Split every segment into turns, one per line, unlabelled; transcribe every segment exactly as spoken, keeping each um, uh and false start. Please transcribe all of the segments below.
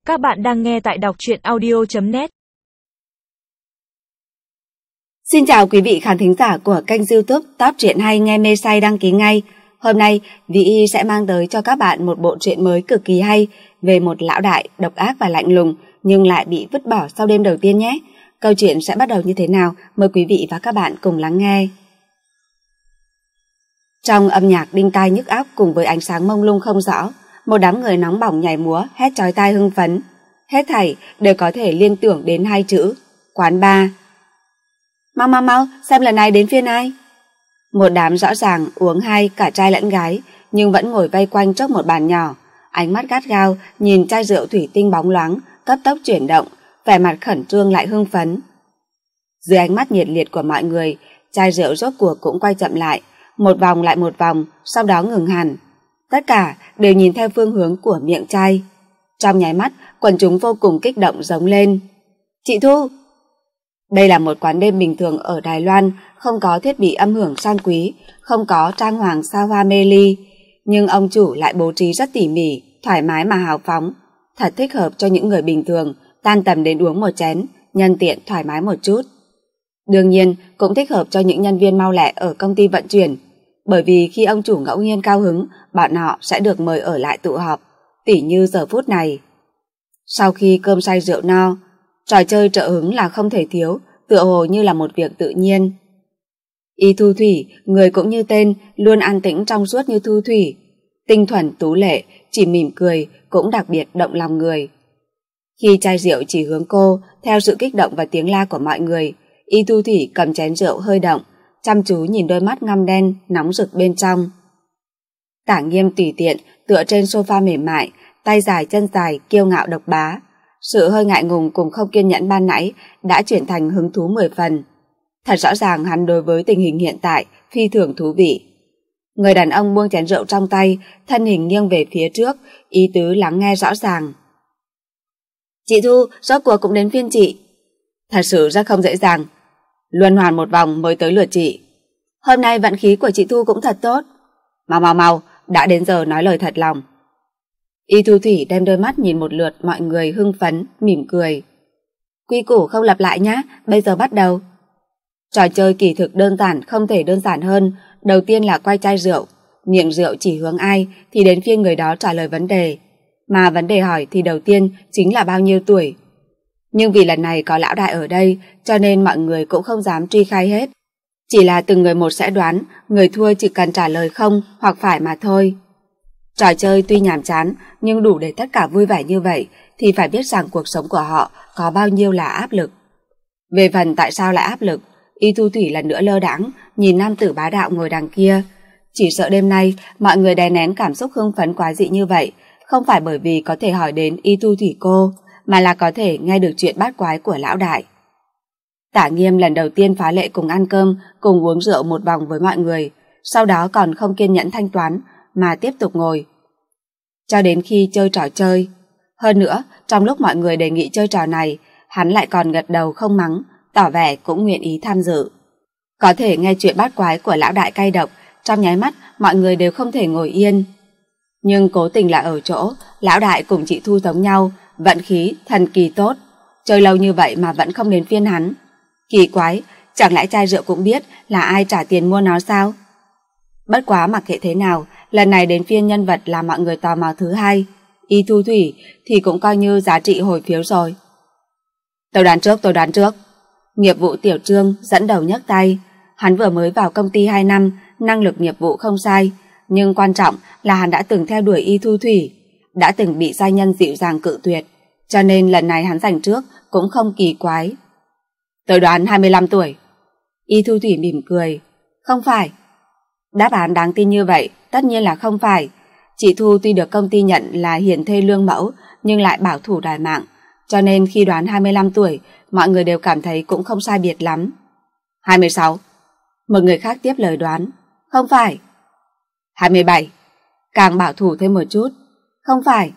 Các bạn đang nghe tại đọc truyện audio chấm net.
Xin chào quý vị khán thính giả của kênh YouTube Top Truyện Hay Nghe Mê Say đăng ký ngay. Hôm nay, Vy Y sẽ mang tới cho các bạn một bộ truyện mới cực kỳ hay về một lão đại độc ác và lạnh lùng nhưng lại bị vứt bỏ sau đêm đầu tiên nhé. Câu chuyện sẽ bắt đầu như thế nào? Mời quý vị và các bạn cùng lắng nghe. Trong âm nhạc đinh tai nhức óc cùng với ánh sáng mông lung không rõ, một đám người nóng bỏng nhảy múa hét chói tai hưng phấn. Hết thảy đều có thể liên tưởng đến hai chữ quán bar. Mau mau mau, xem lần này đến phiên ai? Một đám rõ ràng uống hay cả trai lẫn gái, nhưng vẫn ngồi vây quanh trước một bàn nhỏ, ánh mắt gắt gao nhìn chai rượu thủy tinh bóng loáng cấp tốc chuyển động, vẻ mặt khẩn trương lại hưng phấn. Dưới ánh mắt nhiệt liệt của mọi người, chai rượu rốt cuộc cũng quay chậm lại, một vòng lại một vòng, sau đó ngừng hẳn. Tất cả đều nhìn theo phương hướng của miệng chai. Trong nháy mắt, quần chúng vô cùng kích động giống lên. Chị Thu! Đây là một quán đêm bình thường ở Đài Loan, không có thiết bị âm hưởng sang quý, không có trang hoàng xa hoa mê ly, nhưng ông chủ lại bố trí rất tỉ mỉ, thoải mái mà hào phóng, thật thích hợp cho những người bình thường tan tầm đến uống một chén, nhân tiện thoải mái một chút. Đương nhiên, cũng thích hợp cho những nhân viên mau lẹ ở công ty vận chuyển, bởi vì khi ông chủ ngẫu nhiên cao hứng, bọn họ sẽ được mời ở lại tụ họp, tỉ như giờ phút này. Sau khi cơm say rượu no, trò chơi trợ hứng là không thể thiếu, tựa hồ như là một việc tự nhiên. Y Thu Thủy, người cũng như tên, luôn an tĩnh trong suốt như thu thủy, tinh thuần tú lệ, chỉ mỉm cười cũng đặc biệt động lòng người. Khi chai rượu chỉ hướng cô, theo sự kích động và tiếng la của mọi người, Y Thu Thủy cầm chén rượu hơi động, chăm chú nhìn đôi mắt ngăm đen nóng rực bên trong. Tả Nghiêm tùy tiện tựa trên sofa mềm mại, tay dài chân dài kiêu ngạo độc bá. Sự hơi ngại ngùng cùng không kiên nhẫn ban nãy đã chuyển thành hứng thú mười phần. Thật rõ ràng hắn đối với tình hình hiện tại phi thường thú vị. Người đàn ông buông chén rượu trong tay, thân hình nghiêng về phía trước, ý tứ lắng nghe rõ ràng. Chị Thu, rốt cuộc cũng đến phiên chị. Thật sự rất không dễ dàng. Luân hoàn một vòng mới tới lượt chị. Hôm nay vận khí của chị Thu cũng thật tốt. Mau mau mau, đã đến giờ nói lời thật lòng. Y Thu Thủy đem đôi mắt nhìn một lượt mọi người hưng phấn, mỉm cười. Quy củ không lặp lại nhá, bây giờ bắt đầu. Trò chơi kỳ thực đơn giản không thể đơn giản hơn, đầu tiên là quay chai rượu, miệng rượu chỉ hướng ai thì đến phiên người đó trả lời vấn đề, mà vấn đề hỏi thì đầu tiên chính là bao nhiêu tuổi. Nhưng vì lần này có lão đại ở đây cho nên mọi người cũng không dám truy khai hết, chỉ là từng người một sẽ đoán, người thua chỉ cần trả lời không hoặc phải mà thôi. Trò chơi tuy nhàm chán nhưng đủ để tất cả vui vẻ như vậy thì phải biết rằng cuộc sống của họ có bao nhiêu là áp lực. Về phần tại sao lại áp lực, Y Thu Thủy lần nữa lơ đãng nhìn nam tử bá đạo ngồi đằng kia. Chỉ sợ đêm nay mọi người đè nén cảm xúc hưng phấn quái dị như vậy không phải bởi vì có thể hỏi đến Y Thu Thủy cô, mà là có thể nghe được chuyện bát quái của lão đại. Tả Nghiêm lần đầu tiên phá lệ cùng ăn cơm, cùng uống rượu một vòng với mọi người, sau đó còn không kiên nhẫn thanh toán mà tiếp tục ngồi cho đến khi chơi trò chơi. Hơn nữa, trong lúc mọi người đề nghị chơi trò này, hắn lại còn gật đầu không mắng, tỏ vẻ cũng nguyện ý tham dự. Có thể nghe chuyện bát quái của lão đại cay độc, trong nháy mắt mọi người đều không thể ngồi yên. Nhưng cố tình là ở chỗ lão đại cùng chị Thu giống nhau, vận khí thần kỳ tốt, chơi lâu như vậy mà vẫn không đến phiên hắn. Kỳ quái, chẳng lẽ chai rượu cũng biết là ai trả tiền mua nó sao? Bất quá mặc kệ thế nào, lần này đến phiên nhân vật là mọi người tò mò thứ hai, Y Thu Thủy, thì cũng coi như giá trị hồi phiếu rồi. Tôi đoán trước, tôi đoán trước. Nghiệp vụ Tiểu Trương dẫn đầu nhấc tay. Hắn vừa mới vào công ty hai năm, năng lực nghiệp vụ không sai, nhưng quan trọng là hắn đã từng theo đuổi Y Thu Thủy, đã từng bị giai nhân dịu dàng cự tuyệt, cho nên lần này hắn giành trước cũng không kỳ quái. Tôi đoán hai mươi lăm tuổi. Y Thu Thủy mỉm cười. Không phải. Đáp án đáng tin như vậy tất nhiên là không phải. Chị Thu tuy được công ty nhận là hiển thê lương mẫu nhưng lại bảo thủ đòi mạng, cho nên khi đoán hai mươi lăm tuổi mọi người đều cảm thấy cũng không sai biệt lắm. hai mươi sáu. Một người khác tiếp lời đoán. Không phải. hai mươi bảy. Càng bảo thủ thêm một chút. Không phải.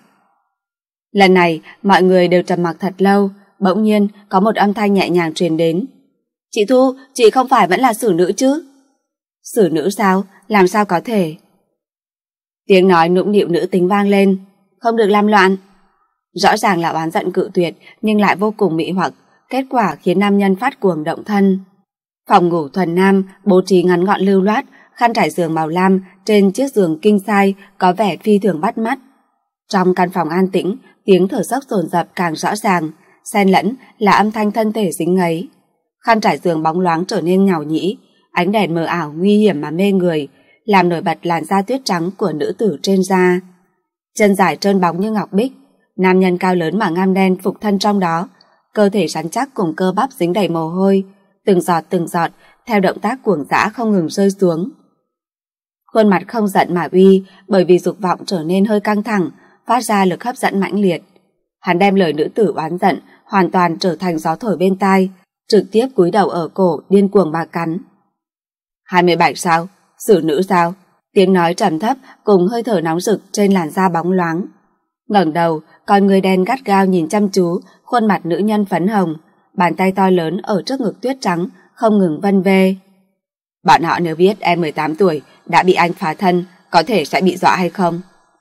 Lần này mọi người đều trầm mặc thật lâu, bỗng nhiên có một âm thanh nhẹ nhàng truyền đến. Chị Thu, chị không phải vẫn là xử nữ chứ? Xử nữ sao? Làm sao có thể? Tiếng nói nũng nịu nữ tính vang lên. Không được làm loạn. Rõ ràng là oán giận cự tuyệt nhưng lại vô cùng mị hoặc, kết quả khiến nam nhân phát cuồng động thân. Phòng ngủ thuần nam bố trí ngắn gọn lưu loát, khăn trải giường màu lam trên chiếc giường king size có vẻ phi thường bắt mắt. Trong căn phòng an tĩnh, tiếng thở dốc dồn dập càng rõ ràng, xen lẫn là âm thanh thân thể dính ngấy. Khăn trải giường bóng loáng trở nên nhàu nhĩ, ánh đèn mờ ảo nguy hiểm mà mê người, làm nổi bật làn da tuyết trắng của nữ tử trên da. Chân dài trơn bóng như ngọc bích, nam nhân cao lớn mà ngăm đen phục thân trong đó, cơ thể rắn chắc cùng cơ bắp dính đầy mồ hôi, từng giọt từng giọt theo động tác cuồng dã không ngừng rơi xuống. Khuôn mặt không giận mà uy, bởi vì dục vọng trở nên hơi căng thẳng, phát ra lực hấp dẫn mãnh liệt. Hắn đem lời nữ tử oán giận hoàn toàn trở thành gió thổi bên tai, trực tiếp cúi đầu ở cổ điên cuồng bà cắn. hai mươi bảy sao? Xử nữ sao? Tiếng nói trầm thấp cùng hơi thở nóng rực trên làn da bóng loáng. Ngẩng đầu, con người đen gắt gao nhìn chăm chú khuôn mặt nữ nhân phấn hồng, bàn tay to lớn ở trước ngực tuyết trắng không ngừng vân vê. Bọn họ nếu biết em mười tám tuổi đã bị anh phá thân, có thể sẽ bị dọa hay không?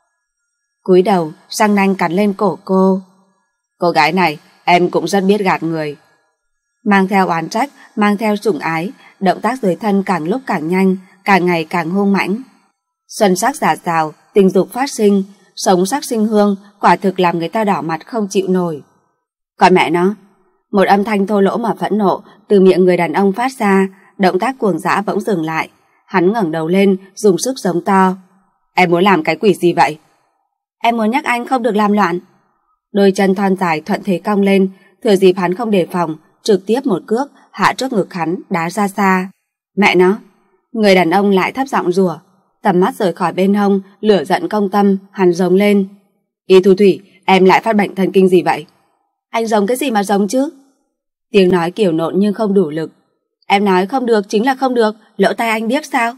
Cúi đầu, răng nanh cắn lên cổ cô. Cô gái này, em cũng rất biết gạt người. Mang theo oán trách, mang theo sủng ái, động tác dưới thân càng lúc càng nhanh, càng ngày càng hung mãnh. Xuân sắc giả rào, tình dục phát sinh, sống sắc sinh hương, quả thực làm người ta đỏ mặt không chịu nổi. Còn mẹ nó, một âm thanh thô lỗ mà phẫn nộ từ miệng người đàn ông phát ra, động tác cuồng dã bỗng dừng lại. Hắn ngẩng đầu lên, dùng sức giống to. Em muốn làm cái quỷ gì vậy? Em muốn nhắc anh không được làm loạn. Đôi chân thon dài thuận thế cong lên, thừa dịp hắn không đề phòng, trực tiếp một cước hạ trước ngực hắn đá ra xa. Mẹ nó! Người đàn ông lại thấp giọng rủa, tầm mắt rời khỏi bên hông, lửa giận công tâm, hắn giống lên. Y Thu Thủy, em lại phát bệnh thần kinh gì vậy? Anh giống cái gì mà giống chứ? Tiếng nói kiểu nộn nhưng không đủ lực. Em nói không được chính là không được, lỗ tai anh điếc sao?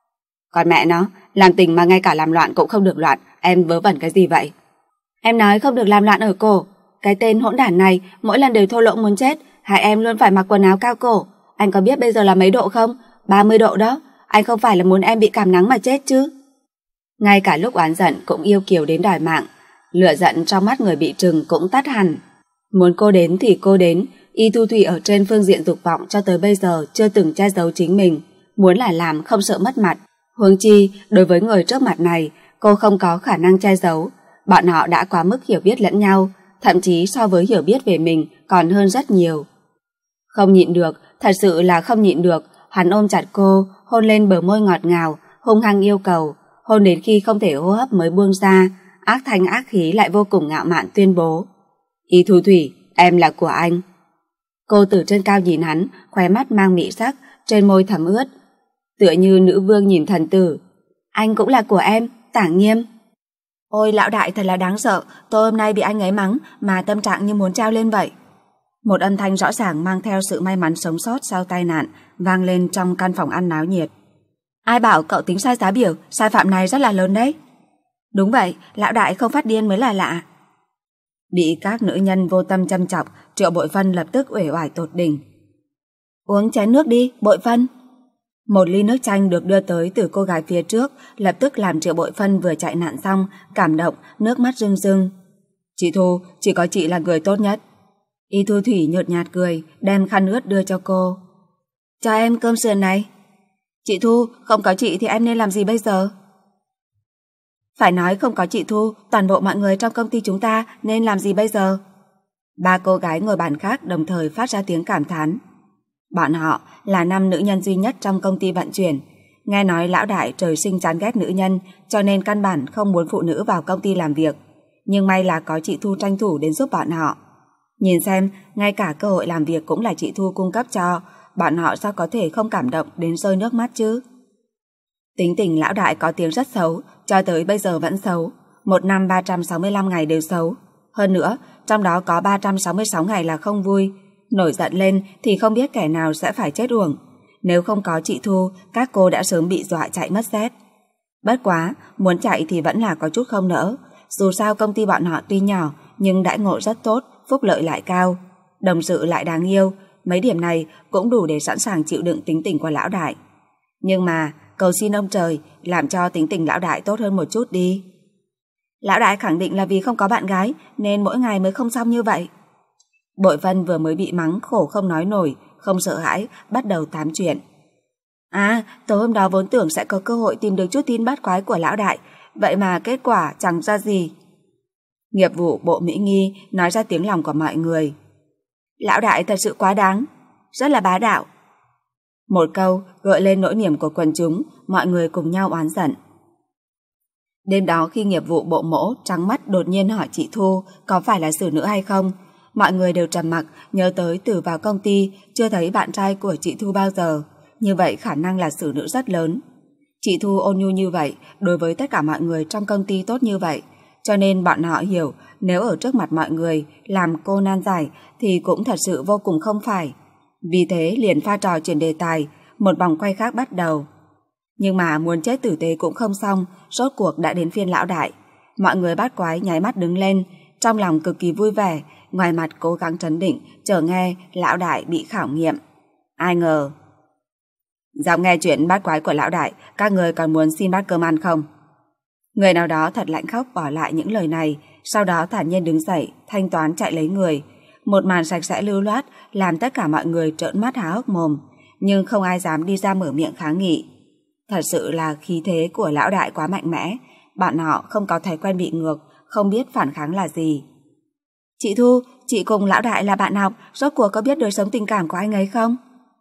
Còn mẹ nó, làm tình mà ngay cả làm loạn cũng không được loạn, em vớ vẩn cái gì vậy? Em nói không được làm loạn ở cổ. Cái tên hỗn đản này mỗi lần đều thô lỗ muốn chết, hai em luôn phải mặc quần áo cao cổ. Anh có biết bây giờ là mấy độ không? ba mươi độ đó. Anh không phải là muốn em bị cảm nắng mà chết chứ? Ngay cả lúc oán giận cũng yêu kiều đến đòi mạng, lửa giận trong mắt người bị trừng cũng tắt hẳn. Muốn cô đến thì cô đến. Y Thu Thủy ở trên phương diện dục vọng cho tới bây giờ chưa từng che giấu chính mình, muốn là làm không sợ mất mặt. Huống chi, đối với người trước mặt này, cô không có khả năng che giấu. Bọn họ đã quá mức hiểu biết lẫn nhau, thậm chí so với hiểu biết về mình còn hơn rất nhiều. Không nhịn được, thật sự là không nhịn được, hắn ôm chặt cô, hôn lên bờ môi ngọt ngào, hung hăng yêu cầu, hôn đến khi không thể hô hấp mới buông ra, ác thanh ác khí lại vô cùng ngạo mạn tuyên bố. Y Thu Thủy, em là của anh. Cô từ trên cao nhìn hắn, khóe mắt mang mị sắc, trên môi thấm ướt. Tựa như nữ vương nhìn thần tử. Anh cũng là của em, Tả Nghiêm. Ôi lão đại thật là đáng sợ, tôi hôm nay bị anh ấy mắng mà tâm trạng như muốn treo lên vậy. Một âm thanh rõ ràng mang theo sự may mắn sống sót sau tai nạn vang lên trong căn phòng ăn náo nhiệt. Ai bảo cậu tính sai giá biểu, sai phạm này rất là lớn đấy. Đúng vậy, lão đại không phát điên mới là lạ. Bị các nữ nhân vô tâm châm chọc, Triệu Bội Phân lập tức uể oải tột đỉnh. Uống chén nước đi, Bội Phân. Một ly nước chanh được đưa tới từ cô gái phía trước, lập tức làm Triệu Bội Phân vừa chạy nạn xong, cảm động, nước mắt rưng rưng. Chị Thu, chỉ có chị là người tốt nhất. Y Thu Thủy nhợt nhạt cười, đem khăn ướt đưa cho cô. Cho em cơm sườn này. Chị Thu, không có chị thì em nên làm gì bây giờ? Phải nói không có chị Thu, toàn bộ mọi người trong công ty chúng ta nên làm gì bây giờ? Ba cô gái ngồi bàn khác đồng thời phát ra tiếng cảm thán. Bọn họ là năm nữ nhân duy nhất trong công ty vận chuyển. Nghe nói lão đại trời sinh chán ghét nữ nhân, cho nên căn bản không muốn phụ nữ vào công ty làm việc. Nhưng may là có chị Thu tranh thủ đến giúp bọn họ. Nhìn xem, ngay cả cơ hội làm việc cũng là chị Thu cung cấp cho, bọn họ sao có thể không cảm động đến rơi nước mắt chứ? Tính tình lão đại có tiếng rất xấu, cho tới bây giờ vẫn xấu. Một năm ba trăm sáu mươi lăm ngày đều xấu. Hơn nữa, trong đó có ba trăm sáu mươi sáu ngày là không vui. Nổi giận lên thì không biết kẻ nào sẽ phải chết uổng. Nếu không có chị Thu, các cô đã sớm bị dọa chạy mất dép. Bất quá, muốn chạy thì vẫn là có chút không nỡ. Dù sao công ty bọn họ tuy nhỏ, nhưng đãi ngộ rất tốt, phúc lợi lại cao. Đồng sự lại đáng yêu, mấy điểm này cũng đủ để sẵn sàng chịu đựng tính tình của lão đại. Nhưng mà, cầu xin ông trời, làm cho tính tình lão đại tốt hơn một chút đi. Lão đại khẳng định là vì không có bạn gái nên mỗi ngày mới không xong như vậy. Bội Vân vừa mới bị mắng khổ không nói nổi, không sợ hãi, bắt đầu tám chuyện. À, tối hôm đó vốn tưởng sẽ có cơ hội tìm được chút tin bắt quái của lão đại, vậy mà kết quả chẳng ra gì. Nghiệp vụ bộ Mỹ Nghi nói ra tiếng lòng của mọi người. Lão đại thật sự quá đáng, rất là bá đạo. Một câu gợi lên nỗi niềm của quần chúng, mọi người cùng nhau oán giận. Đêm đó khi nghiệp vụ bộ mỗ trắng mắt đột nhiên hỏi chị Thu có phải là xử nữ hay không, mọi người đều trầm mặc, nhớ tới từ vào công ty chưa thấy bạn trai của chị Thu bao giờ, như vậy khả năng là xử nữ rất lớn. Chị Thu ôn nhu như vậy, đối với tất cả mọi người trong công ty tốt như vậy, cho nên bọn họ hiểu nếu ở trước mặt mọi người làm cô nan giải thì cũng thật sự vô cùng không phải. Vì thế liền pha trò chuyển đề tài, một vòng quay khác bắt đầu. Nhưng mà muốn chết tử tế cũng không xong, rốt cuộc đã đến phiên lão đại. Mọi người bát quái nháy mắt đứng lên, trong lòng cực kỳ vui vẻ, ngoài mặt cố gắng trấn định, chờ nghe lão đại bị khảo nghiệm. Ai ngờ dạo nghe chuyện bát quái của lão đại, các người còn muốn xin bát cơm ăn không? Người nào đó thật lạnh khóc bỏ lại những lời này, sau đó thản nhiên đứng dậy, thanh toán chạy lấy người. Một màn sạch sẽ lưu loát làm tất cả mọi người trợn mắt há hốc mồm, nhưng không ai dám đi ra mở miệng kháng nghị. Thật sự là khí thế của lão đại quá mạnh mẽ, bọn họ không có thói quen bị ngược, không biết phản kháng là gì. Chị Thu, chị cùng lão đại là bạn học, rốt cuộc có biết đời sống tình cảm của anh ấy không?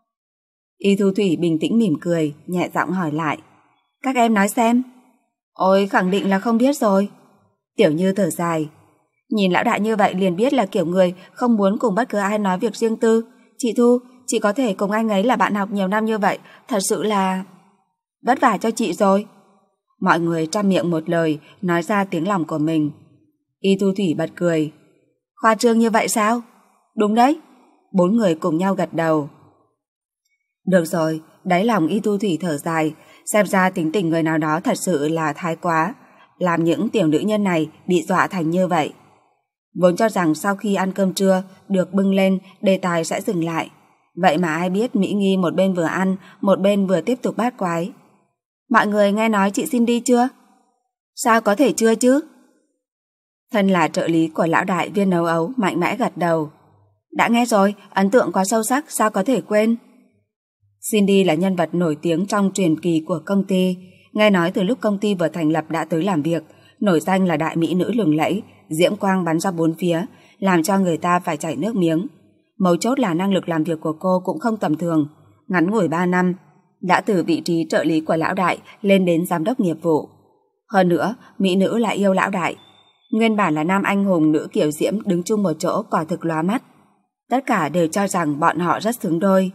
Y Thu Thủy bình tĩnh mỉm cười, nhẹ giọng hỏi lại. Các em nói xem. Ôi, khẳng định là không biết rồi. Tiểu Như thở dài. Nhìn lão đại như vậy liền biết là kiểu người không muốn cùng bất cứ ai nói việc riêng tư. Chị Thu, chị có thể cùng anh ấy là bạn học nhiều năm như vậy, thật sự là vất vả cho chị rồi. Mọi người trăm miệng một lời nói ra tiếng lòng của mình. Y Thu Thủy bật cười. Khoa trương như vậy sao? Đúng đấy. Bốn người cùng nhau gật đầu. Được rồi, đáy lòng Y Thu Thủy thở dài, xem ra tính tình người nào đó thật sự là thái quá, làm những tiểu nữ nhân này bị dọa thành như vậy. Vốn cho rằng sau khi ăn cơm trưa được bưng lên đề tài sẽ dừng lại, vậy mà ai biết Mỹ Nghi một bên vừa ăn, một bên vừa tiếp tục bát quái. Mọi người nghe nói chị Cindy chưa? Sao có thể chưa chứ? Thân là trợ lý của lão đại Viên Nấu Ấu mạnh mẽ gật đầu. Đã nghe rồi, ấn tượng quá sâu sắc, sao có thể quên? Cindy là nhân vật nổi tiếng trong truyền kỳ của công ty, nghe nói từ lúc công ty vừa thành lập đã tới làm việc, nổi danh là đại mỹ nữ lừng lẫy, diễm quang bắn ra bốn phía, làm cho người ta phải chảy nước miếng. Mấu chốt là năng lực làm việc của cô cũng không tầm thường, ngắn ngủi ba năm, đã từ vị trí trợ lý của lão đại lên đến giám đốc nghiệp vụ. Hơn nữa, mỹ nữ lại yêu lão đại. Nguyên bản là nam anh hùng nữ kiểu diễm đứng chung một chỗ quả thực lóa mắt. Tất cả đều cho rằng bọn họ rất xứng đôi.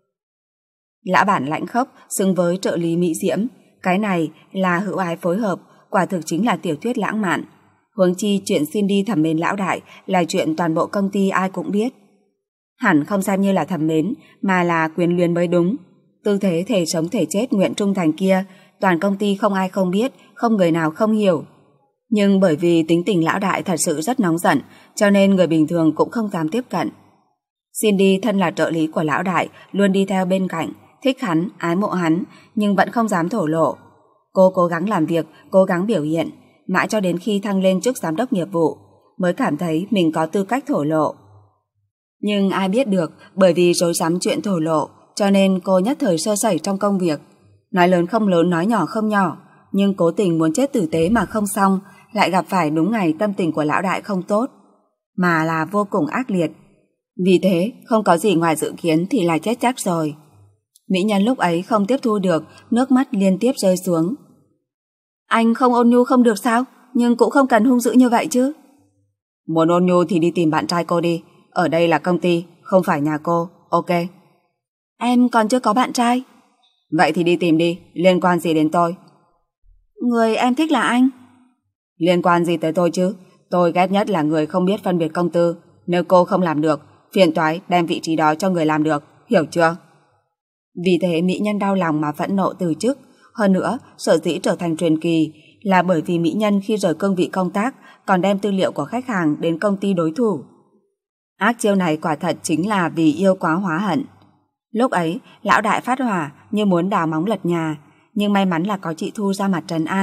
Lão bản lãnh khốc xứng với trợ lý mỹ diễm, cái này là hữu ái phối hợp, quả thực chính là tiểu thuyết lãng mạn. Huống chi chuyện Cindy thầm mến lão đại là chuyện toàn bộ công ty ai cũng biết. Hẳn không xem như là thầm mến, mà là quyến luyến mới đúng. Tư thế thể sống thể chết nguyện trung thành kia, toàn công ty không ai không biết, không người nào không hiểu. Nhưng bởi vì tính tình lão đại thật sự rất nóng giận, cho nên người bình thường cũng không dám tiếp cận. Cindy thân là trợ lý của lão đại, luôn đi theo bên cạnh, thích hắn, ái mộ hắn, nhưng vẫn không dám thổ lộ. Cô cố gắng làm việc, cố gắng biểu hiện, mãi cho đến khi thăng lên chức giám đốc nghiệp vụ, mới cảm thấy mình có tư cách thổ lộ. Nhưng ai biết được, bởi vì rối rắm chuyện thổ lộ, cho nên cô nhất thời sơ sẩy trong công việc. Nói lớn không lớn, nói nhỏ không nhỏ, nhưng cố tình muốn chết tử tế mà không xong, lại gặp phải đúng ngày tâm tình của lão đại không tốt, mà là vô cùng ác liệt. Vì thế, không có gì ngoài dự kiến thì là chết chắc rồi. Mỹ nhân lúc ấy không tiếp thu được, nước mắt liên tiếp rơi xuống. Anh không ôn nhu không được sao, nhưng cũng không cần hung dữ như vậy chứ. Muốn ôn nhu thì đi tìm bạn trai cô đi, ở đây là công ty, không phải nhà cô, ok. Em còn chưa có bạn trai. Vậy thì đi tìm đi, liên quan gì đến tôi? Người em thích là anh. Liên quan gì tới tôi chứ, tôi ghét nhất là người không biết phân biệt công tư. Nếu cô không làm được, phiền toái đem vị trí đó cho người làm được, hiểu chưa? Vì thế mỹ nhân đau lòng mà phẫn nộ từ chức. Hơn nữa, sở dĩ trở thành truyền kỳ là bởi vì mỹ nhân khi rời cương vị công tác còn đem tư liệu của khách hàng đến công ty đối thủ. Ác chiêu này quả thật chính là vì yêu quá hóa hận. Lúc ấy, lão đại phát hỏa như muốn đào móng lật nhà, nhưng may mắn là có chị Thu ra mặt trấn an.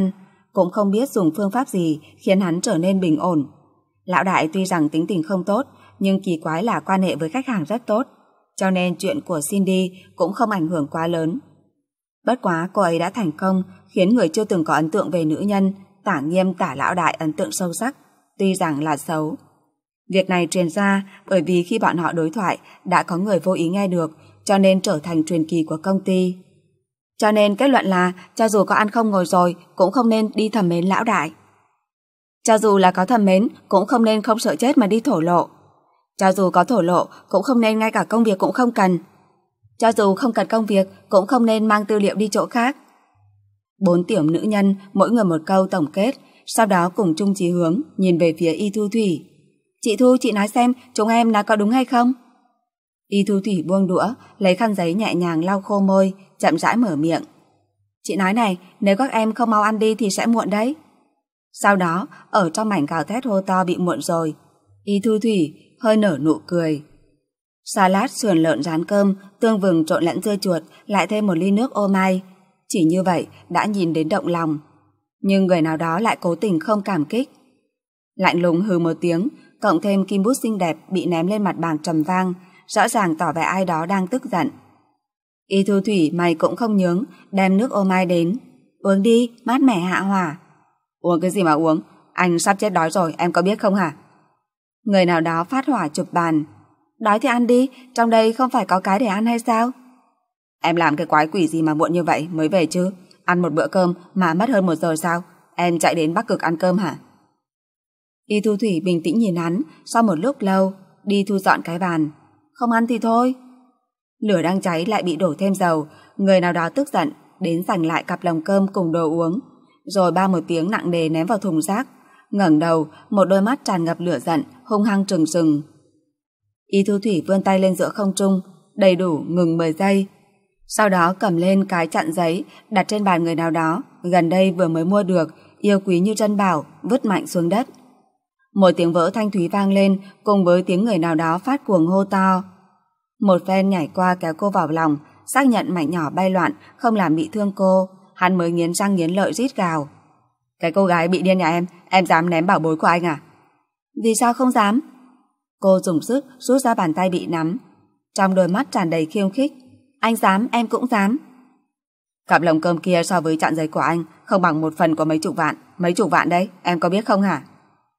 cũng không biết dùng phương pháp gì khiến hắn trở nên bình ổn. Lão đại tuy rằng tính tình không tốt, nhưng kỳ quái là quan hệ với khách hàng rất tốt, cho nên chuyện của Cindy cũng không ảnh hưởng quá lớn. Bất quá cô ấy đã thành công khiến người chưa từng có ấn tượng về nữ nhân Tả Nghiêm Tả lão đại ấn tượng sâu sắc, tuy rằng là xấu. Việc này truyền ra bởi vì khi bọn họ đối thoại đã có người vô ý nghe được, cho nên trở thành truyền kỳ của công ty. Cho nên kết luận là cho dù có ăn không ngồi rồi cũng không nên đi thầm mến lão đại. Cho dù là có thầm mến cũng không nên không sợ chết mà đi thổ lộ. Cho dù có thổ lộ cũng không nên ngay cả công việc cũng không cần. Cho dù không cần công việc cũng không nên mang tư liệu đi chỗ khác. Bốn tiểu nữ nhân mỗi người một câu tổng kết, sau đó cùng chung chí hướng nhìn về phía Y Thu Thủy. Chị Thu, chị nói xem chúng em nói có đúng hay không? Y Thu Thủy buông đũa, lấy khăn giấy nhẹ nhàng lau khô môi, chậm rãi mở miệng. Chị nói này, nếu các em không mau ăn đi thì sẽ muộn đấy. Sau đó, ở trong mảnh gào thét hô to bị muộn rồi, Y Thu Thủy hơi nở nụ cười. Salad, sườn lợn rán cơm, tương vừng trộn lẫn dưa chuột, lại thêm một ly nước ô mai. Chỉ như vậy đã nhìn đến động lòng. Nhưng người nào đó lại cố tình không cảm kích. Lạnh lùng hừ một tiếng, cộng thêm kim bút xinh đẹp bị ném lên mặt bàn trầm vang, rõ ràng tỏ vẻ ai đó đang tức giận. Y Thu Thủy mày cũng không nhướng, đem nước ô mai đến. Uống đi, mát mẻ hạ hỏa. Uống cái gì mà uống? Anh sắp chết đói rồi, em có biết không hả? Người nào đó phát hỏa chụp bàn. Đói thì ăn đi, trong đây không phải có cái để ăn hay sao? Em làm cái quái quỷ gì mà muộn như vậy mới về chứ? Ăn một bữa cơm mà mất hơn một giờ sao? Em chạy đến Bắc Cực ăn cơm hả? Y Thu Thủy bình tĩnh nhìn hắn, sau một lúc lâu, đi thu dọn cái bàn. Không ăn thì thôi. Lửa đang cháy lại bị đổ thêm dầu, người nào đó tức giận, đến giành lại cặp lồng cơm cùng đồ uống, rồi ba một tiếng nặng nề ném vào thùng rác, ngẩng đầu, một đôi mắt tràn ngập lửa giận, hung hăng trừng trừng. Y Thu Thủy vươn tay lên giữa không trung, đầy đủ ngừng mười giây. Sau đó cầm lên cái chặn giấy, đặt trên bàn người nào đó, gần đây vừa mới mua được, yêu quý như珍bảo, vứt mạnh xuống đất. Một tiếng vỡ thanh thúy vang lên, cùng với tiếng người nào đó phát cuồng hô to. Một phen nhảy qua kéo cô vào lòng, xác nhận mảnh nhỏ bay loạn, không làm bị thương cô, hắn mới nghiến răng nghiến lợi rít gào. Cái cô gái bị điên nhà em, em dám ném bảo bối của anh à? Vì sao không dám? Cô dùng sức rút ra bàn tay bị nắm, trong đôi mắt tràn đầy khiêu khích. Anh dám, em cũng dám. Cặp lồng cơm kia so với chặn giấy của anh không bằng một phần của mấy chục vạn. Mấy chục vạn đấy, em có biết không hả?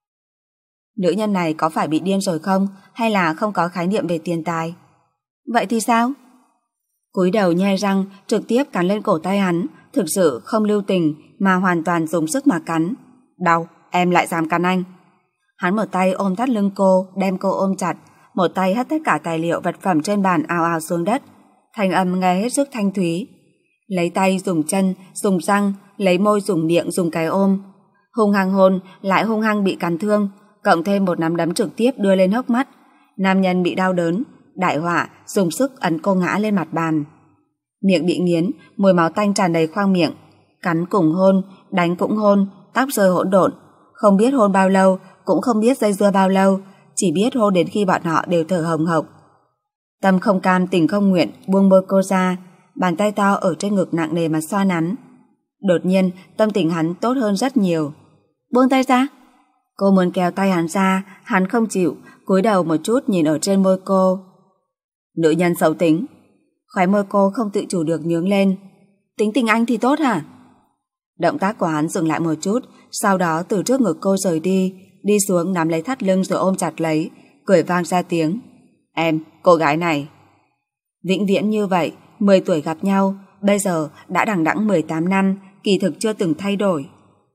Nữ nhân này có phải bị điên rồi không, hay là không có khái niệm về tiền tài? Vậy thì sao? Cúi đầu nhe răng, trực tiếp cắn lên cổ tay hắn, thực sự không lưu tình mà hoàn toàn dùng sức mà cắn. Đau, em lại dám cắn anh. Hắn một tay ôm thắt lưng cô, đem cô ôm chặt, một tay hất tất cả tài liệu vật phẩm trên bàn ào ào xuống đất. Thanh âm nghe hết sức thanh thúy. Lấy tay dùng chân, dùng răng, lấy môi dùng miệng dùng cái ôm. Hung hăng hôn, lại hung hăng bị cắn thương, cộng thêm một nắm đấm trực tiếp đưa lên hốc mắt. Nam nhân bị đau đớn, đại họa dùng sức ấn cô ngã lên mặt bàn. Miệng bị nghiến, mùi máu tanh tràn đầy khoang miệng. Cắn cùng hôn, đánh cũng hôn, tóc rơi hỗn độn. Không biết hôn bao lâu, cũng không biết dây dưa bao lâu, chỉ biết hôn đến khi bọn họ đều thở hồng hộc. Tâm không cam tình không nguyện buông môi cô ra, bàn tay to ở trên ngực nặng nề mà xoa nắn. Đột nhiên tâm tình hắn tốt hơn rất nhiều. Buông tay ra. Cô muốn kéo tay hắn ra, hắn không chịu, cúi đầu một chút nhìn ở trên môi cô. Nữ nhân xấu tính. Khóe môi cô không tự chủ được nhướng lên. Tính tình anh thì tốt hả? Động tác của hắn dừng lại một chút, sau đó từ trước ngực cô rời đi, đi xuống nắm lấy thắt lưng rồi ôm chặt lấy, cười vang ra tiếng. Em, cô gái này. Vĩnh viễn như vậy, mười tuổi gặp nhau, bây giờ đã đằng đẵng mười tám năm, kỳ thực chưa từng thay đổi.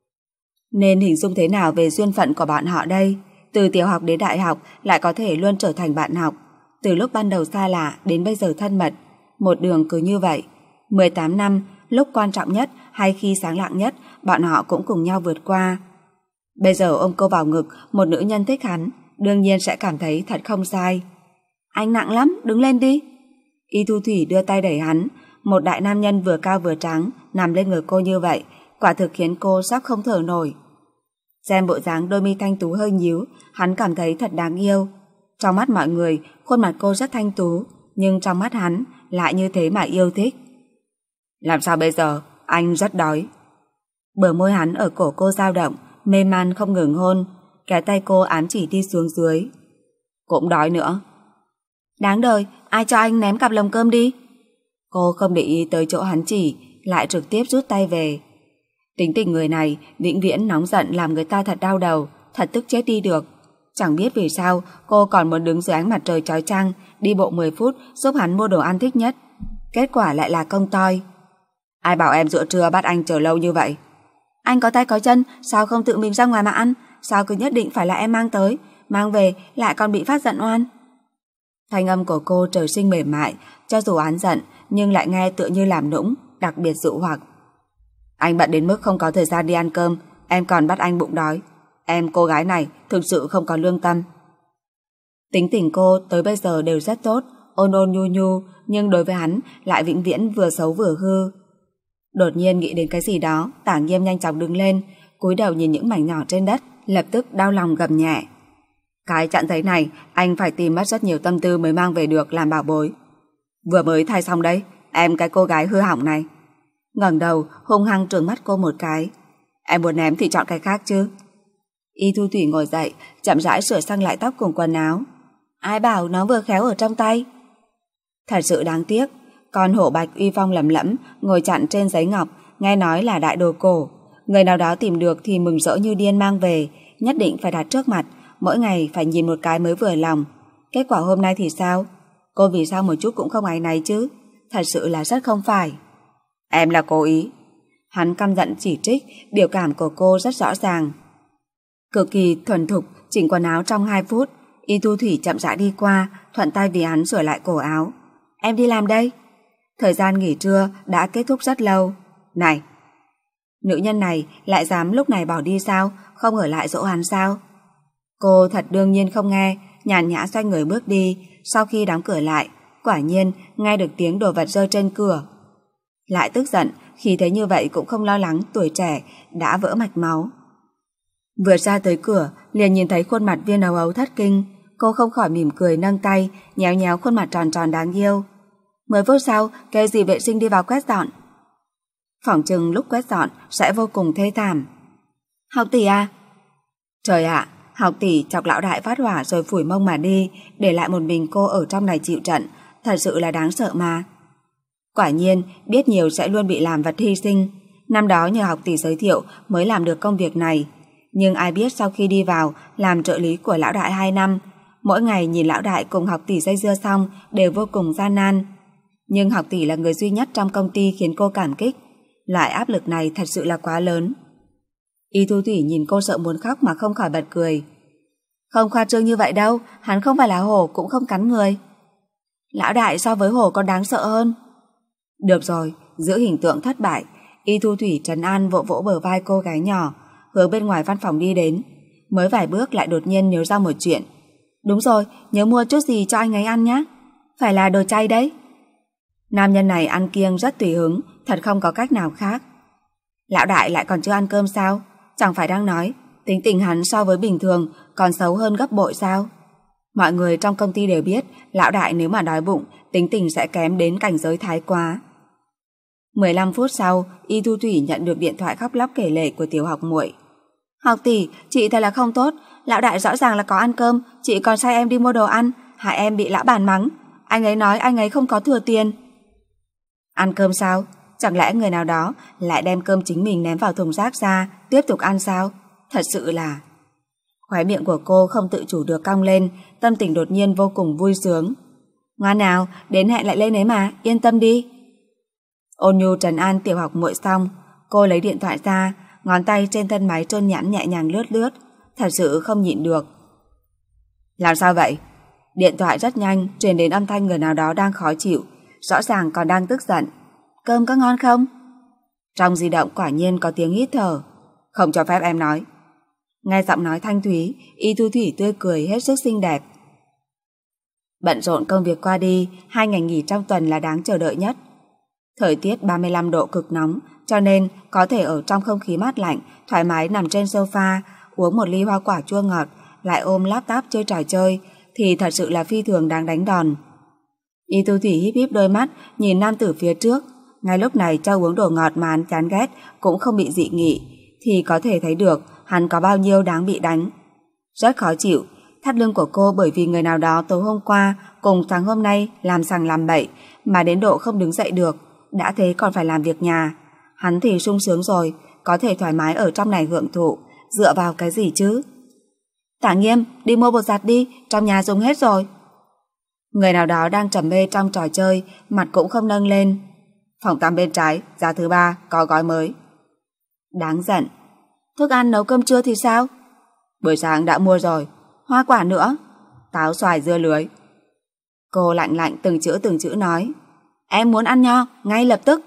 Nên hình dung thế nào về duyên phận của bọn họ đây? Từ tiểu học đến đại học lại có thể luôn trở thành bạn học. Từ lúc ban đầu xa lạ đến bây giờ thân mật. Một đường cứ như vậy. mười tám năm, lúc quan trọng nhất hay khi sáng lạng nhất, bọn họ cũng cùng nhau vượt qua. Bây giờ ôm cô vào ngực, một nữ nhân thích hắn, đương nhiên sẽ cảm thấy thật không sai. Anh nặng lắm, đứng lên đi. Y Thu Thủy đưa tay đẩy hắn. Một đại nam nhân vừa cao vừa trắng nằm lên người cô như vậy, quả thực khiến cô sắp không thở nổi. Xem bộ dáng đôi mi thanh tú hơi nhíu, hắn cảm thấy thật đáng yêu. Trong mắt mọi người, khuôn mặt cô rất thanh tú, nhưng trong mắt hắn lại như thế mà yêu thích. Làm sao bây giờ? Anh rất đói. Bờ môi hắn ở cổ cô dao động, mê man không ngừng hôn, kéo tay cô ám chỉ đi xuống dưới. Cũng đói nữa. Đáng đời, ai cho anh ném cặp lồng cơm đi? Cô không để ý tới chỗ hắn chỉ, lại trực tiếp rút tay về. Tính tình người này vĩnh viễn nóng giận làm người ta thật đau đầu, thật tức chết đi được. Chẳng biết vì sao cô còn muốn đứng dưới ánh mặt trời chói chang đi bộ mười phút giúp hắn mua đồ ăn thích nhất. Kết quả lại là công toi. Ai bảo em giữa trưa bắt anh chờ lâu như vậy? Anh có tay có chân, sao không tự mình ra ngoài mà ăn? Sao cứ nhất định phải là em mang tới, mang về lại còn bị phát giận oan? Thanh âm của cô trời sinh mềm mại, cho dù án giận nhưng lại nghe tựa như làm nũng, đặc biệt dụ hoặc. Anh bận đến mức không có thời gian đi ăn cơm, em còn bắt anh bụng đói. Em cô gái này thực sự không có lương tâm. Tính tình cô tới bây giờ đều rất tốt, ôn ôn nhu nhu, nhưng đối với hắn lại vĩnh viễn vừa xấu vừa hư. Đột nhiên nghĩ đến cái gì đó, Tả Nghiêm nhanh chóng đứng lên, cúi đầu nhìn những mảnh nhỏ trên đất, lập tức đau lòng gầm nhẹ. Cái chặn giấy này anh phải tìm mất rất nhiều tâm tư mới mang về được làm bảo bối. Vừa mới thay xong đấy, em cái cô gái hư hỏng này. Ngẩng đầu hung hăng trừng mắt cô một cái. Em muốn ném thì chọn cái khác chứ. Y Thu Thủy ngồi dậy, chậm rãi sửa sang lại tóc cùng quần áo. Ai bảo nó vừa khéo ở trong tay. Thật sự đáng tiếc, con hổ bạch uy phong lẫm lẫm ngồi chặn trên giấy ngọc, nghe nói là đại đồ cổ. Người nào đó tìm được thì mừng rỡ như điên mang về, nhất định phải đặt trước mặt, mỗi ngày phải nhìn một cái mới vừa lòng. Kết quả hôm nay thì sao? Cô vì sao một chút cũng không áy náy chứ? Thật sự là rất không phải. Em là cố ý. Hắn căm giận chỉ trích, biểu cảm của cô rất rõ ràng. Cực kỳ thuần thục chỉnh quần áo trong hai phút, Y Thu Thủy chậm rãi đi qua, thuận tay vì hắn sửa lại cổ áo. Em đi làm đây. Thời gian nghỉ trưa đã kết thúc rất lâu. Này, nữ nhân này lại dám lúc này bỏ đi sao? Không ở lại dỗ hắn sao? Cô thật đương nhiên không nghe, nhàn nhã xoay người bước đi. Sau khi đóng cửa lại, quả nhiên nghe được tiếng đồ vật rơi trên cửa. Lại tức giận, khi thấy như vậy cũng không lo lắng tuổi trẻ đã vỡ mạch máu. Vừa ra tới cửa, liền nhìn thấy khuôn mặt Viên Ấu Ấu thất kinh. Cô không khỏi mỉm cười nâng tay, nhéo nhéo khuôn mặt tròn tròn đáng yêu. Mười phút sau, kêu dì vệ sinh đi vào quét dọn. Phỏng chừng lúc quét dọn sẽ vô cùng thê thảm. Học tỷ à? Trời ạ, học tỷ chọc lão đại phát hỏa rồi phủi mông mà đi, để lại một mình cô ở trong này chịu trận, thật sự là đáng sợ mà. Quả nhiên, biết nhiều sẽ luôn bị làm vật hy sinh. Năm đó nhờ học tỷ giới thiệu mới làm được công việc này. Nhưng ai biết sau khi đi vào làm trợ lý của lão đại hai năm, mỗi ngày nhìn lão đại cùng học tỷ dây dưa xong đều vô cùng gian nan. Nhưng học tỷ là người duy nhất trong công ty khiến cô cảm kích. Loại áp lực này thật sự là quá lớn. Y Thu Thủy nhìn cô sợ muốn khóc mà không khỏi bật cười. Không khoa trương như vậy đâu, hắn không phải là hổ cũng không cắn người. Lão đại so với hổ còn đáng sợ hơn. Được rồi, giữ hình tượng thất bại, Y Thu Thủy trấn an vỗ vỗ bờ vai cô gái nhỏ, hướng bên ngoài văn phòng đi đến. Mới vài bước lại đột nhiên nhớ ra một chuyện. Đúng rồi, nhớ mua chút gì cho anh ấy ăn nhé. Phải là đồ chay đấy. Nam nhân này ăn kiêng rất tùy hứng, thật không có cách nào khác. Lão đại lại còn chưa ăn cơm sao? Chẳng phải đang nói tính tình hắn so với bình thường còn xấu hơn gấp bội sao? Mọi người trong công ty đều biết lão đại nếu mà đói bụng tính tình sẽ kém đến cảnh giới thái quá. mười lăm phút sau, Y Thu Thủy nhận được điện thoại khóc lóc kể lể của tiểu học muội. Học tỷ, chị thật là không tốt, lão đại rõ ràng là có ăn cơm, chị còn sai em đi mua đồ ăn, hại em bị lão bản mắng. Anh ấy nói anh ấy không có thừa tiền. Ăn cơm sao? Chẳng lẽ người nào đó lại đem cơm chính mình ném vào thùng rác ra tiếp tục ăn sao? Thật sự là... Khóe miệng của cô không tự chủ được cong lên, tâm tình đột nhiên vô cùng vui sướng. Ngoan nào, đến hẹn lại lên ấy mà, yên tâm đi. Ôn nhu trấn an tiểu học muội xong, cô lấy điện thoại ra, ngón tay trên thân máy trơn nhẵn nhẹ nhàng lướt lướt, thật sự không nhịn được. Làm sao vậy? Điện thoại rất nhanh truyền đến âm thanh người nào đó đang khó chịu, rõ ràng còn đang tức giận. Cơm có ngon không? Trong di động quả nhiên có tiếng hít thở. Không cho phép em nói. Nghe giọng nói thanh thúy, Y Thu Thủy tươi cười hết sức xinh đẹp. Bận rộn công việc qua đi, hai ngày nghỉ trong tuần là đáng chờ đợi nhất. Thời tiết ba mươi lăm độ cực nóng, cho nên có thể ở trong không khí mát lạnh, thoải mái nằm trên sofa, uống một ly hoa quả chua ngọt, lại ôm laptop chơi trò chơi, thì thật sự là phi thường đáng đánh đòn. Y Thu Thủy híp híp đôi mắt, nhìn nam tử phía trước, ngay lúc này cho uống đồ ngọt mà hắn chán ghét cũng không bị dị nghị, thì có thể thấy được hắn có bao nhiêu đáng bị đánh. Rất khó chịu, thắt lưng của cô bởi vì người nào đó tối hôm qua cùng sáng hôm nay làm sằng làm bậy mà đến độ không đứng dậy được, đã thế còn phải làm việc nhà. Hắn thì sung sướng rồi, có thể thoải mái ở trong này hưởng thụ, dựa vào cái gì chứ? Tả Nghiêm, đi mua bột giặt đi, trong nhà dùng hết rồi. Người nào đó đang trầm mê trong trò chơi, mặt cũng không nâng lên. Phòng tắm bên trái, giá thứ ba, có gói mới. Đáng giận. Thức ăn nấu cơm trưa thì sao? Buổi sáng đã mua rồi. Hoa quả nữa. Táo xoài dưa lưới. Cô lạnh lạnh từng chữ từng chữ nói. Em muốn ăn nho, ngay lập tức.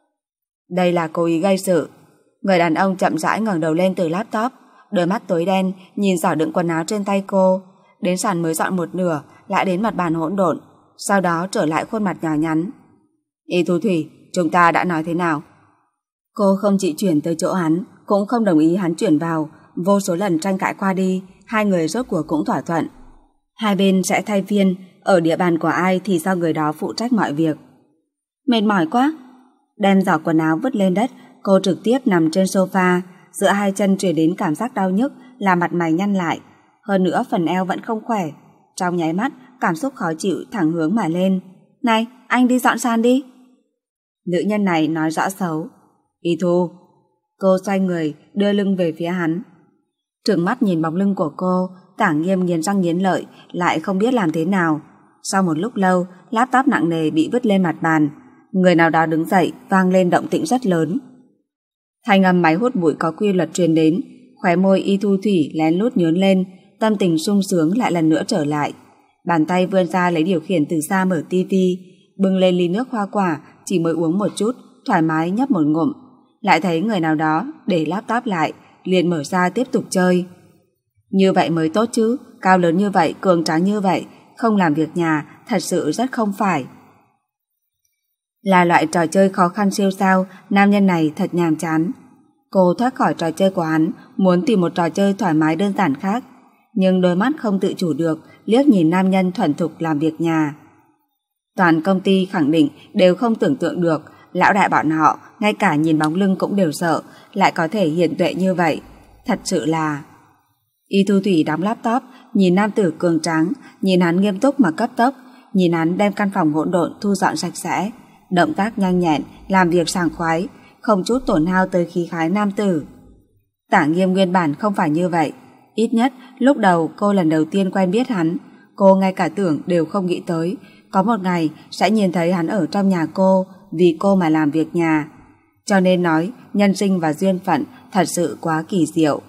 Đây là cố ý gây sự. Người đàn ông chậm rãi ngẩng đầu lên từ laptop, đôi mắt tối đen nhìn giỏ đựng quần áo trên tay cô. Đến sàn mới dọn một nửa, lại đến mặt bàn hỗn độn, sau đó trở lại khuôn mặt nhỏ nhắn. Y Thu Thủy, chúng ta đã nói thế nào? Cô không chịu chuyển tới chỗ hắn, cũng không đồng ý hắn chuyển vào. Vô số lần tranh cãi qua đi, hai người rốt cuộc cũng thỏa thuận. Hai bên sẽ thay phiên, ở địa bàn của ai thì do người đó phụ trách mọi việc. Mệt mỏi quá. Đem giỏ quần áo vứt lên đất, cô trực tiếp nằm trên sofa, giữa hai chân truyền đến cảm giác đau nhức, làm mặt mày nhăn lại. Hơn nữa phần eo vẫn không khỏe. Trong nháy mắt, cảm xúc khó chịu thẳng hướng mà lên. Này, anh đi dọn sàn đi. Nữ nhân này nói rõ xấu. Y Thu. Cô xoay người, đưa lưng về phía hắn. Trừng mắt nhìn bóng lưng của cô, Tả Nghiêm nghiến răng nghiến lợi, lại không biết làm thế nào. Sau một lúc lâu, laptop nặng nề bị vứt lên mặt bàn. Người nào đó đứng dậy, vang lên động tĩnh rất lớn. Thanh âm máy hút bụi có quy luật truyền đến, khóe môi Y Thu Thủy lén lút nhướng lên, tâm tình sung sướng lại lần nữa trở lại. Bàn tay vươn ra lấy điều khiển từ xa mở tivi, bưng lên ly nước hoa quả, chỉ mới uống một chút, thoải mái nhấp một ngụm. Lại thấy người nào đó để laptop lại, liền mở ra tiếp tục chơi. Như vậy mới tốt chứ, cao lớn như vậy, cường tráng như vậy, không làm việc nhà, thật sự rất không phải. Là loại trò chơi khó khăn siêu sao, nam nhân này thật nhàm chán. Cô thoát khỏi trò chơi của hắn, muốn tìm một trò chơi thoải mái đơn giản khác, nhưng đôi mắt không tự chủ được liếc nhìn nam nhân thuần thục làm việc nhà. Toàn công ty khẳng định đều không tưởng tượng được, lão đại bọn họ ngay cả nhìn bóng lưng cũng đều sợ, lại có thể hiền tuệ như vậy. Thật sự là... Y Thu Thủy đóng laptop, nhìn nam tử cường tráng, nhìn hắn nghiêm túc mà cấp tốc, nhìn hắn đem căn phòng hỗn độn thu dọn sạch sẽ, động tác nhanh nhẹn, làm việc sảng khoái, không chút tổn hao tới khí khái nam tử. Tả Nghiêm nguyên bản không phải như vậy. Ít nhất lúc đầu cô lần đầu tiên quen biết hắn, cô ngay cả tưởng đều không nghĩ tới có một ngày sẽ nhìn thấy hắn ở trong nhà cô, vì cô mà làm việc nhà. Cho nên nói nhân sinh và duyên phận thật sự quá kỳ diệu.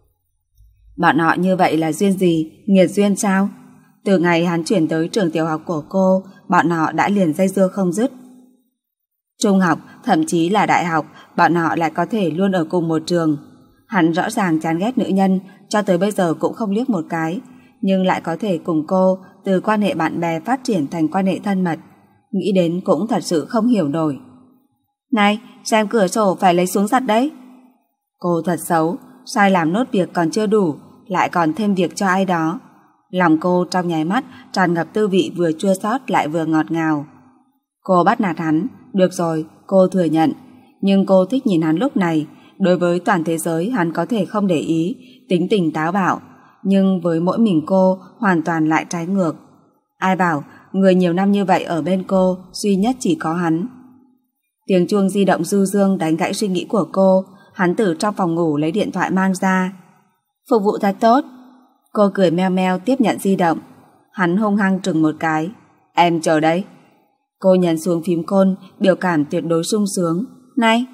Bọn họ như vậy là duyên gì? Nghiệt duyên sao? Từ ngày hắn chuyển tới trường tiểu học của cô, bọn họ đã liền dây dưa không dứt. Trung học, thậm chí là đại học, bọn họ lại có thể luôn ở cùng một trường. Hắn rõ ràng chán ghét nữ nhân, cho tới bây giờ cũng không liếc một cái, nhưng lại có thể cùng cô từ quan hệ bạn bè phát triển thành quan hệ thân mật. Nghĩ đến cũng thật sự không hiểu nổi. Này, xem cửa sổ phải lấy xuống giặt đấy. Cô thật xấu, sai làm nốt việc còn chưa đủ, lại còn thêm việc cho ai đó. Lòng cô trong nháy mắt tràn ngập tư vị vừa chua xót lại vừa ngọt ngào. Cô bắt nạt hắn, được rồi, cô thừa nhận, nhưng cô thích nhìn hắn lúc này. Đối với toàn thế giới hắn có thể không để ý, tính tình táo bạo, nhưng với mỗi mình cô hoàn toàn lại trái ngược. Ai bảo người nhiều năm như vậy ở bên cô duy nhất chỉ có hắn. Tiếng chuông di động du dương đánh gãy suy nghĩ của cô. Hắn từ trong phòng ngủ lấy điện thoại mang ra. Phục vụ thật tốt. Cô cười meo meo tiếp nhận di động. Hắn hung hăng trừng một cái. Em chờ đấy. Cô nhấn xuống phím côn, biểu cảm tuyệt đối sung sướng. Này,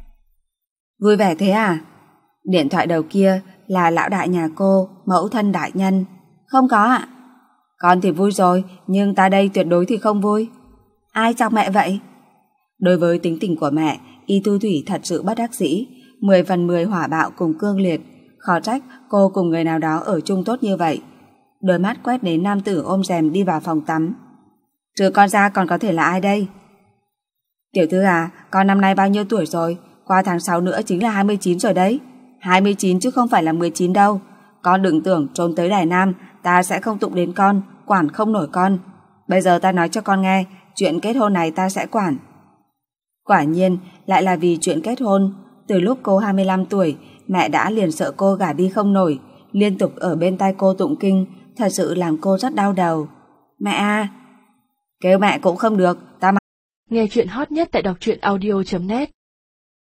vui vẻ thế à? Điện thoại đầu kia là lão đại nhà cô, mẫu thân đại nhân. Không có ạ. Con thì vui rồi, nhưng ta đây tuyệt đối thì không vui. Ai chọc mẹ vậy? Đối với tính tình của mẹ, Y Thu Thủy thật sự bất đắc dĩ, mười phần mười hỏa bạo cùng cương liệt. Khó trách cô cùng người nào đó ở chung tốt như vậy. Đôi mắt quét đến nam tử ôm rèm đi vào phòng tắm. Trừ con ra còn có thể là ai đây? Tiểu thư à, con năm nay bao nhiêu tuổi rồi? Qua tháng sáu nữa chính là hai mươi chín rồi đấy. hai mươi chín chứ không phải là mười chín đâu. Con đừng tưởng trốn tới Đài Nam ta sẽ không tụng đến con, quản không nổi con. Bây giờ ta nói cho con nghe, chuyện kết hôn này ta sẽ quản. Quả nhiên lại là vì chuyện kết hôn. Từ lúc cô hai mươi lăm tuổi, mẹ đã liền sợ cô gả đi không nổi, liên tục ở bên tai cô tụng kinh, thật sự làm cô rất đau đầu. Mẹ à! Kêu mẹ cũng không được, ta mà...
Nghe chuyện hot nhất tại đọc truyện audio chấm net.